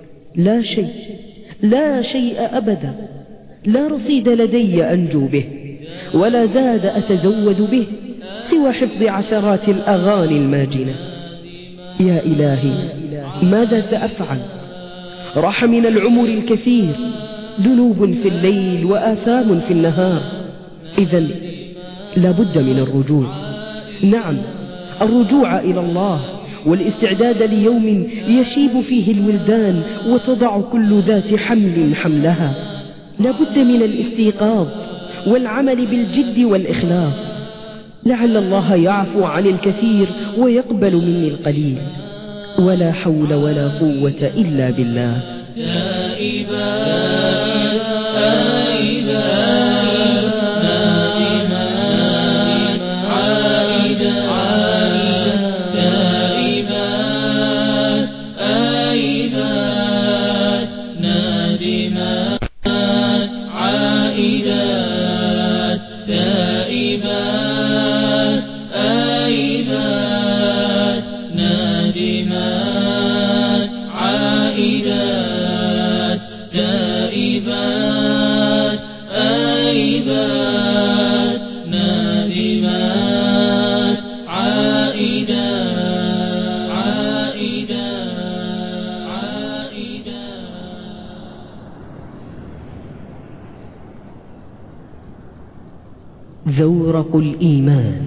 لا شيء أبدا. لا رصيد لدي أنجو به، ولا زاد أتزود به سوى حفظ عشرات الأغاني الماجنة. يا إلهي، ماذا سأفعل؟ راح من العمر الكثير، ذنوب في الليل وآثام في النهار. إذن لابد من الرجوع، نعم الرجوع إلى الله، والاستعداد ليوم يشيب فيه الولدان وتضع كل ذات حمل حملها. لابد من الاستيقاظ والعمل بالجد والإخلاص، لعل الله يعفو عن الكثير ويقبل مني القليل. ولا حول ولا قوة إلا بالله. يا إباد نادمان عائدا يا إباد آيباد نادمان عائدا يا إباد آيباد نادمان عائدات تائبات آيبات نادمات عائدات. زورق الإيمان.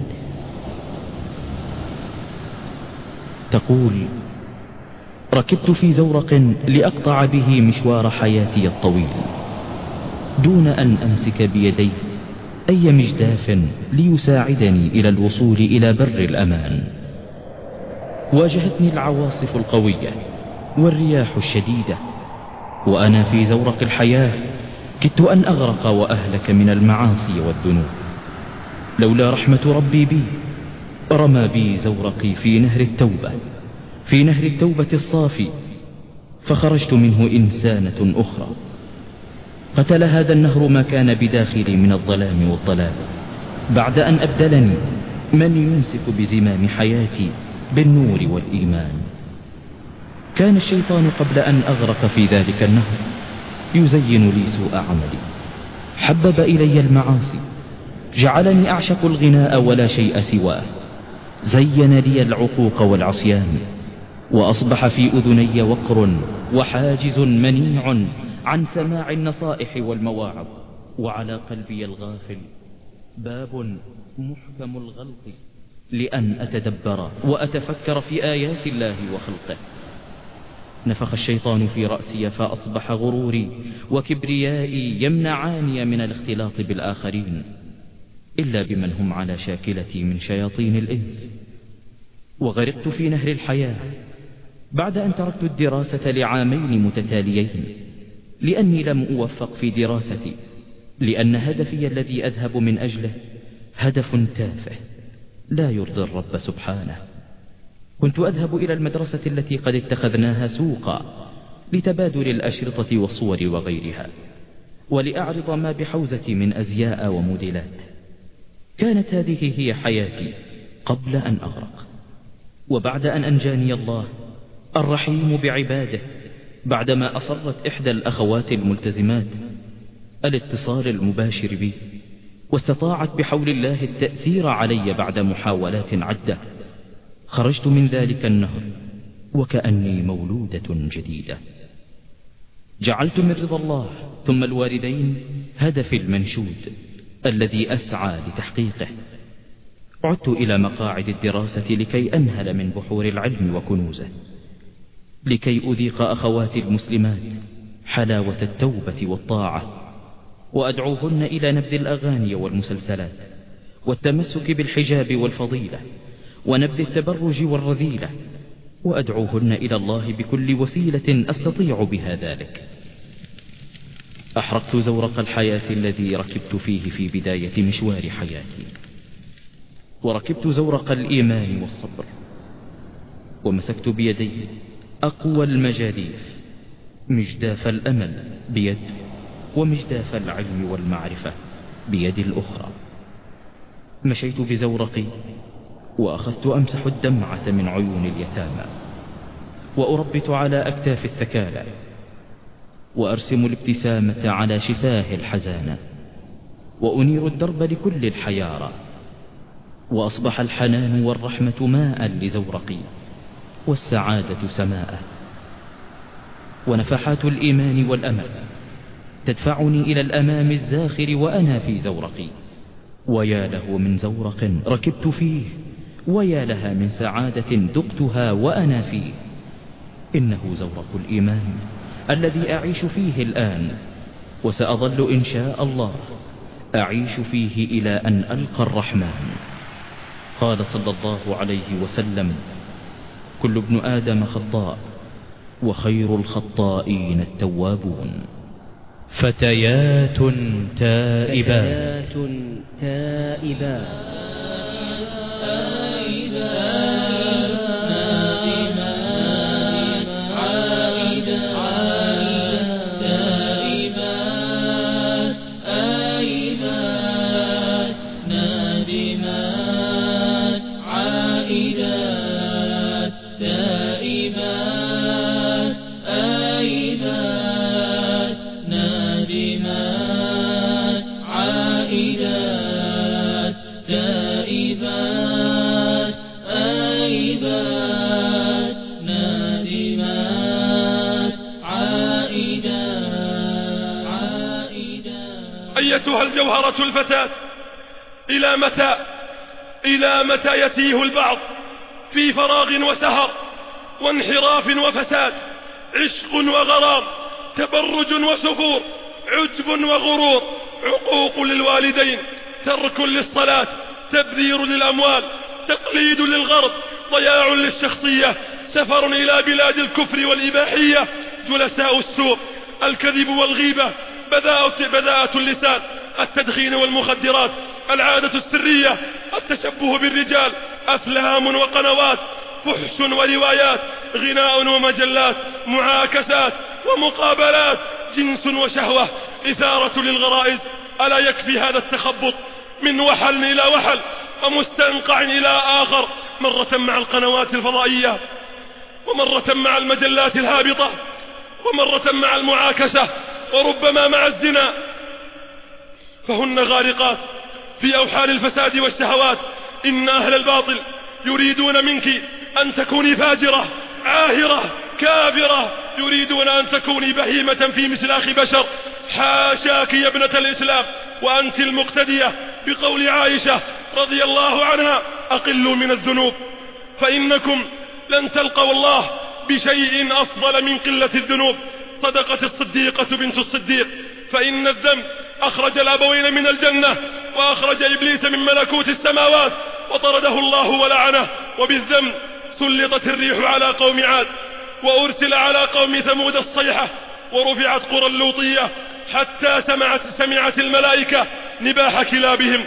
تقول: ركبت في زورق لأقطع به مشوار حياتي الطويل دون أن أمسك بيدي أي مجداف ليساعدني إلى الوصول إلى بر الأمان. واجهتني العواصف القوية والرياح الشديدة، وأنا في زورق الحياة كدت أن أغرق وأهلك من المعاصي والذنوب. لولا رحمة ربي بي رمى بي زورقي في نهر التوبة، في نهر التوبة الصافي، فخرجت منه إنسانة أخرى. قتل هذا النهر ما كان بداخلي من الظلام والضلال، بعد أن أبدلني من يمسك بزمام حياتي بالنور والإيمان. كان الشيطان قبل أن أغرق في ذلك النهر يزين لي سوء عملي، حبب إلي المعاصي، جعلني أعشق الغناء ولا شيء سواه، زين لي العقوق والعصيان، وأصبح في أذني وقر وحاجز منيع عن سماع النصائح والمواعظ، وعلى قلبي الغافل باب محكم الغلق لأن أتدبر وأتفكر في آيات الله وخلقه. نفخ الشيطان في رأسي فأصبح غروري وكبريائي يمنعاني من الاختلاط بالآخرين إلا بمن هم على شاكلتي من شياطين الإنس. وغرقت في نهر الحياة بعد أن تركت الدراسة لعامين متتاليين، لأني لم أوفق في دراستي، لأن هدفي الذي أذهب من أجله هدف تافه لا يرضي الرب سبحانه. كنت أذهب إلى المدرسة التي قد اتخذناها سوقا لتبادل الأشرطة والصور وغيرها، ولأعرض ما بحوزتي من أزياء وموديلات. كانت هذه هي حياتي قبل أن أغرق. وبعد أن أنجاني الله الرحيم بعباده، بعدما أصرت إحدى الأخوات الملتزمات الاتصال المباشر بي، واستطاعت بحول الله التأثير علي بعد محاولات عدة، خرجت من ذلك النهر وكأني مولودة جديدة. جعلت من رضا الله ثم الوالدين هدفي المنشود الذي أسعى لتحقيقه. عدت إلى مقاعد الدراسة لكي أنهل من بحور العلم وكنوزه، لكي أذيق أخواتي المسلمات حلاوة التوبة والطاعة، وأدعوهن إلى نبذ الأغاني والمسلسلات، والتمسك بالحجاب والفضيلة، ونبذ التبرج والرذيلة، وأدعوهن إلى الله بكل وسيلة أستطيع بها ذلك. أحرقت زورق الحياة الذي ركبت فيه في بداية مشوار حياتي، وركبت زورق الإيمان والصبر، ومسكت بيدي أقوى المجاديف، مجداف الأمل بيد، ومجداف العلم والمعرفة بيد الأخرى. مشيت بزورقي وأخذت أمسح الدمعة من عيون اليتامى، وأربت على أكتاف الثكالى، وأرسم الابتسامة على شفاه الحزانة، وأنير الدرب لكل الحيارى. وأصبح الحنان والرحمة ماء لزورقي، والسعادة سماءه، ونفحات الإيمان والأمل تدفعني إلى الأمام الزاخر وأنا في زورقي. ويا له من زورق ركبت فيه، ويا لها من سعادة ذقتها وأنا فيه. إنه زورق الإيمان الذي أعيش فيه الآن، وسأظل إن شاء الله أعيش فيه إلى أن ألقى الرحمن. قال صلى الله عليه وسلم: كل ابن آدم خطاء، وخير الخطائين التوابون. فتيات تائبات أيتها الجوهرة الفتاة، إلى متى يتيه البعض في فراغ وسهر وانحراف وفساد، عشق وغرام، تبرج وسفور، عجب وغرور، عقوق للوالدين، ترك للصلاة، تبذير للأموال، تقليد للغرب، ضياع للشخصية، سفر إلى بلاد الكفر والإباحية، جلساء السوء، الكذب والغيبة، بذاءة اللسان، التدخين والمخدرات، العادة السرية، التشبه بالرجال، أفلام وقنوات، فحش وروايات، غناء ومجلات، معاكسات ومقابلات، جنس وشهوة، إثارة للغرائز. ألا يكفي هذا التخبط من وحل إلى وحل ومستنقع إلى آخر، مرة مع القنوات الفضائية، ومرة مع المجلات الهابطة، ومرة مع المعاكسة، وربما مع الزنا، فهن غارقات في أوحال الفساد والشهوات. إن أهل الباطل يريدون منك أن تكوني فاجرة عاهرة كافرة، يريدون أن تكوني بهيمة في مسلاخ بشر. حاشاك يا ابنة الإسلام، وأنت المقتدية بقول عائشة رضي الله عنها: أقلوا من الذنوب فإنكم لن تلقوا الله بشيء أفضل من قلة الذنوب. صدقت الصديقة بنت الصديق، فإن الذنب أخرج الأبوين من الجنة، وأخرج إبليس من ملكوت السماوات، وطرده الله ولعنه، وبالذنب سلطت الريح على قوم عاد، وأرسل على قوم ثمود الصيحة، ورفعت قرى اللوطية حتى سمعت الملائكة نباح كلابهم.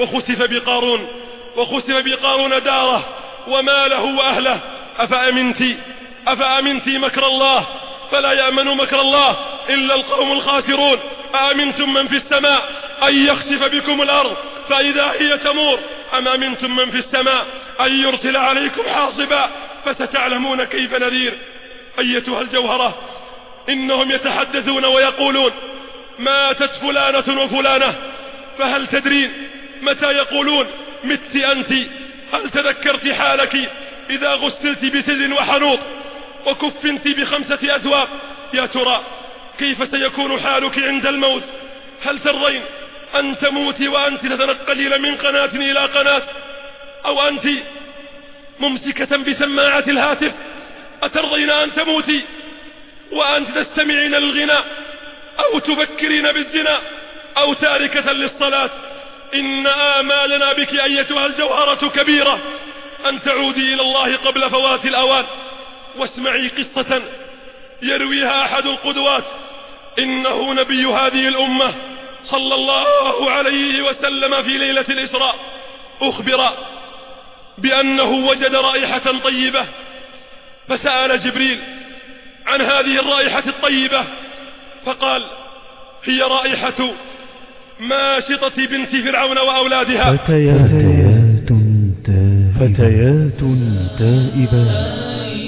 وخسف بقارون داره وماله وأهله. أفأمنت مكر الله فلا يأمن مكر الله إلا القوم الخاسرون. أأمنتم من في السماء أن يخسف بكم الأرض فإذا هي تمور، أم أمنتم من في السماء أن يرسل عليكم حاصبا فستعلمون كيف نذير. أيتها الجوهرة، إنهم يتحدثون ويقولون ماتت فلانة وفلانة، فهل تدرين متى يقولون مت أنت؟ هل تذكرت حالك إذا غسلت بسدر وحنوط وكفنت ب5 أثواب؟ يا ترى كيف سيكون حالك عند الموت؟ هل ترضين أن تموتي وأنت تتنقلين من قناة إلى قناة، أو أنت ممسكة بسماعة الهاتف؟ أترضين أن تموتي وأنت تستمعين للغناء، أو تفكرين بالزنا، أو تاركة للصلاة؟ إن آمالنا بك أيتها الجوهرة كبيرة، أن تعودي إلى الله قبل فوات الأوان. واسمعي قصة يرويها أحد القدوات، إنه نبي هذه الأمة صلى الله عليه وسلم في ليلة الإسراء أخبر بأنه وجد رائحة طيبة، فسأل جبريل عن هذه الرائحة الطيبة، فقال هي رائحة ماشطة بنت فرعون وأولادها. فتيات تائبات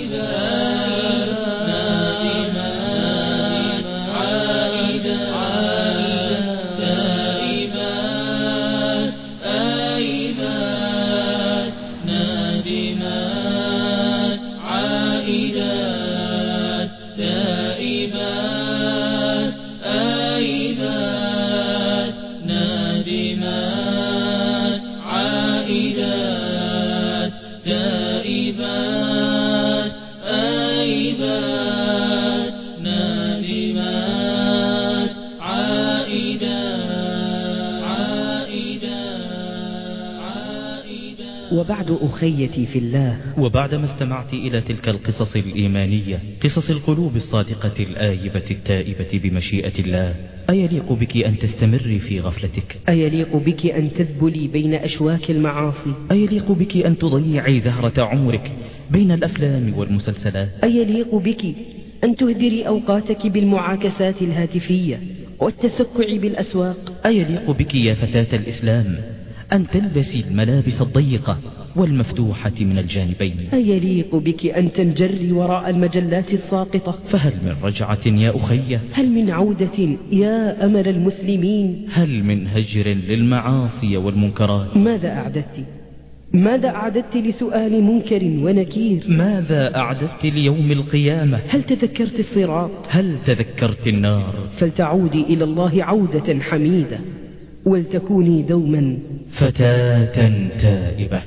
وبعد أخيتي في الله، وبعدما استمعت إلى تلك القصص الإيمانية، قصص القلوب الصادقة الآيبة التائبة بمشيئة الله، أيليق بك أن تستمري في غفلتك؟ أيليق بك أن تذبلي بين أشواك المعاصي؟ أيليق بك أن تضيعي زهرة عمرك بين الأفلام والمسلسلات؟ أيليق بك أن تهدري أوقاتك بالمعاكسات الهاتفية والتسكع بالأسواق؟ أيليق بك يا فتاة الإسلام أن تلبسي الملابس الضيقة والمفتوحة من الجانبين؟ أيليق بك أن تنجري وراء المجلات الساقطة؟ فهل من رجعة يا أخي؟ هل من عودة يا أمل المسلمين؟ هل من هجر للمعاصي والمنكرات؟ ماذا أعددت لسؤال منكر ونكير؟ ماذا أعددت ليوم القيامة؟ هل تذكرت الصراط؟ هل تذكرت النار؟ فلتعودي إلى الله عودة حميدة، ولتكوني دوما فتاة تائبة.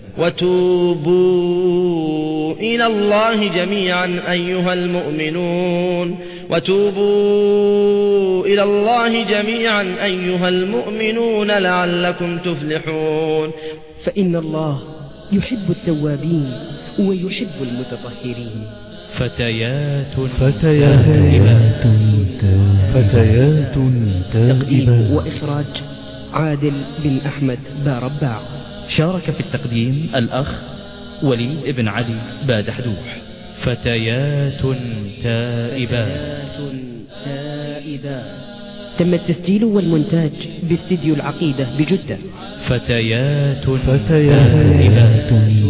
وتوبوا إلى الله جميعا أيها المؤمنون، وتوبوا إلى الله جميعا أيها المؤمنون لعلكم تفلحون. فإن الله يحب التوابين ويحب المتطهرين. فتيات تائبات. وإخراج عادل بن أحمد بارباع. شارك في التقديم الأخ وليد بن علي بادحدوح. فتيات تائبات. تم التسجيل والمونتاج باستديو العقيدة بجدة. فتيات تائبات.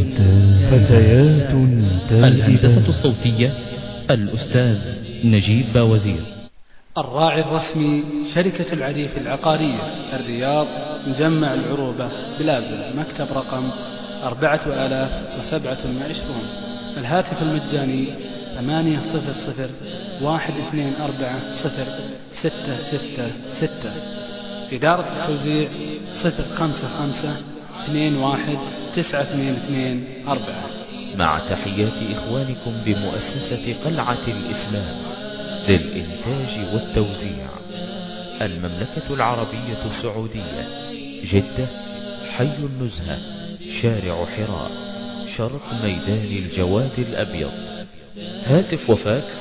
الهندسة الصوتية الأستاذ نجيب باوزير. الراعي الرسمي شركة العريف العقارية الرياض، مجمع العروبة بلابل، مكتب رقم 4027. الهاتف المجاني 800-124-0666. إدارة التوزيع 055-21-9224. مع تحيات إخوانكم بمؤسسة قلعة الإسلام للإنتاج والتوزيع، المملكة العربية السعودية، جدة، حي النزهة، شارع حراء، شرق ميدان الجواد الأبيض. هاتف وفاكس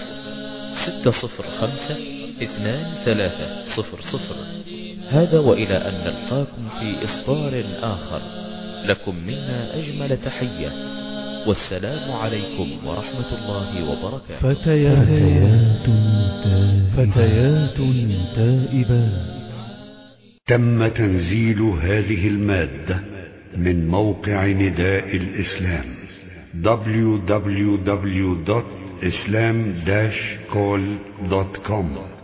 605-2300. هذا وإلى أن نلقاكم في إصدار آخر، لكم منا أجمل تحية، والسلام عليكم ورحمة الله وبركاته. فتيات تائبات. تم تنزيل هذه المادة من موقع نداء الإسلام www.islam-call.com